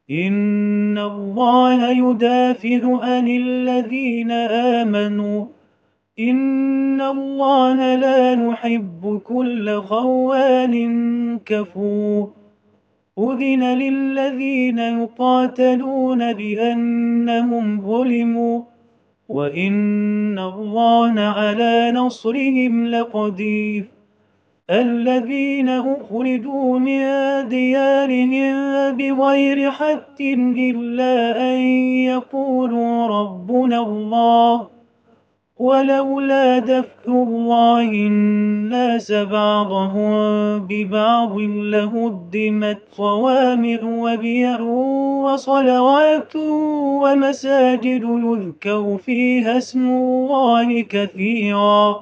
إن الله يدافع عن الذين آمنوا إن الله لا يحب كل خوان كفور أذن للذين يقاتلون بأنهم ظلموا وإن الله على نصرهم لقدير الذين أخرجوا من ديارهم بغير حق إلا أن يقولوا ربنا الله ولولا دفع الله الناس بعضهم ببعض لهدمت صوامع وبيع وصلوات ومساجد يذكر فيها اسم الله كثيرا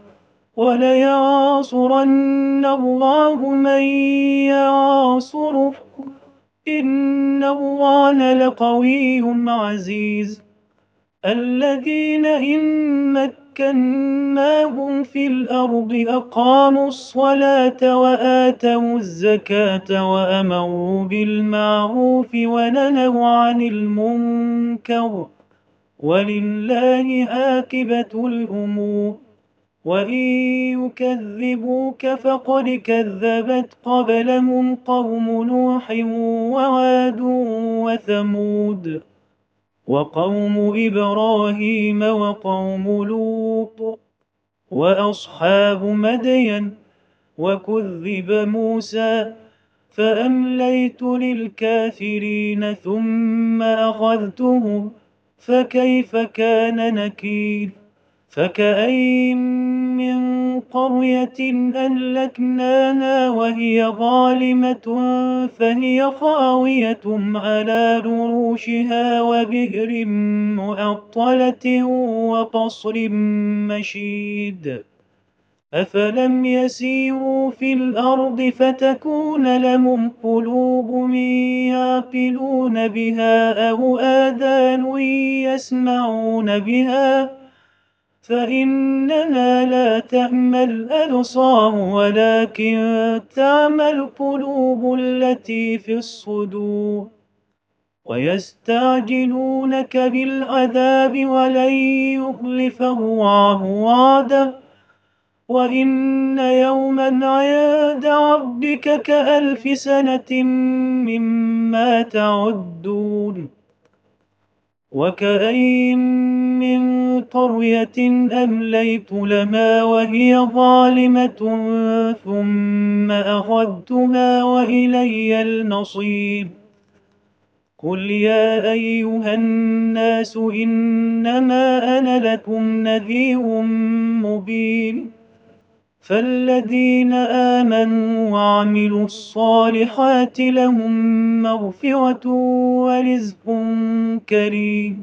ولينصرن الله من ينصره إن الله لقوي عزيز الذين إن مكناهم في الأرض أقاموا الصلاة وآتوا الزكاة وأمروا بالمعروف ونهوا عن المنكر ولله عاقبة الأمور وإن يكذبوك فقد كذبت قبلهم قوم نوح وعاد وثمود وقوم إبراهيم وقوم لوط وأصحاب مدين وكذب موسى فأمليت للكافرين ثم أخذتهم فكيف كان نكير فكأين من قرية أهلكناها وهي ظالمة فهي خاوية على عروشها وبئر معطلة وقصر مشيد أفلم يسيروا في الأرض فتكون لهم قلوب يعقلون بها أو آذان يسمعون بها فإنها لا تعمى الأبصار ولكن تعمى القلوب التي في الصدور ويستعجلونك بالعذاب ولن يخلف الله وعده وإن يوما عند ربك كألف سنة مما تعدون وكأين من قرية أمليت لها وهي ظالمة ثم أخذتها وإلي المصير قل يا أيها الناس إنما أنا لكم نذير مبين فالذين آمنوا وعملوا الصالحات لهم مغفرة ورزق كريم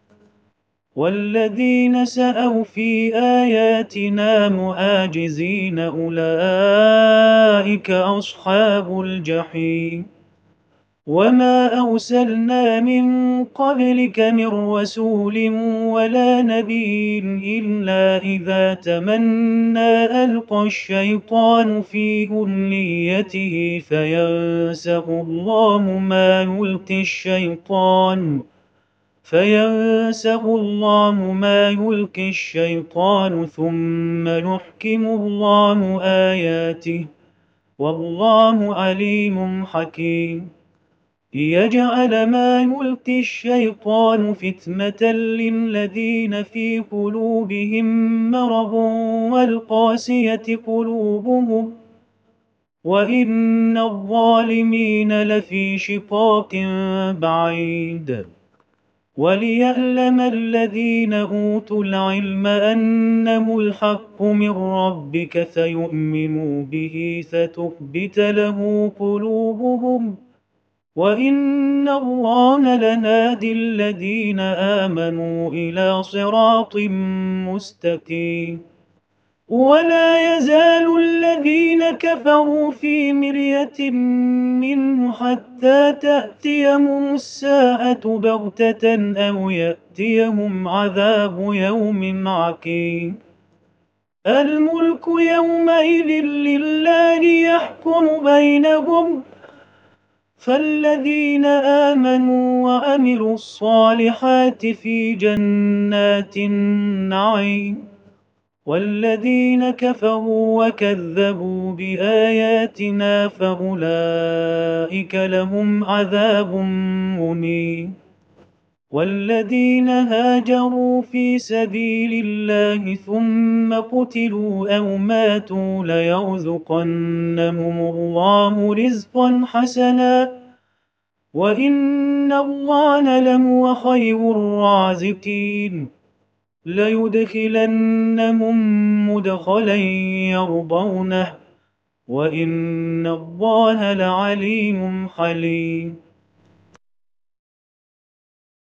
والذين سعوا في آياتنا معاجزين أولئك أصحاب الجحيم وما أرسلنا من قبلك من رسول ولا نبي إلا إذا تمنى ألقى الشيطان في أمنيته فينسخ الله ما يلقي الشيطان ثم يحكم الله آياته والله عليم حكيم ليجعل ما يلقي الشيطان فتنة للذين في قلوبهم مرض والقاسية قلوبهم وإن الظالمين لفي شقاق بعيد وليعلم الذين أوتوا العلم أنه الحق من ربك فيؤمنوا به فتخبت له قلوبهم وإن الله لهادي الذين آمنوا إلى صراط مستقيم ولا يزال الذين كفروا في مرية منه حتى تأتيهم الساعة بغتة أو يأتيهم عذاب يوم عقيم الملك يومئذ لله يحكم بينهم فالذين آمنوا وعملوا الصالحات في جنات النعيم، والذين كفروا وكذبوا بآياتنا فأولئك لهم عذاب مهين. والذين هاجروا في سبيل الله ثم قتلوا أو ماتوا ليرزقنهم الله رزقا حسنا وإن الله لهو خير الرازقين. ليدخلنهم مدخلا يرضونه وإن الله لعليم حليم.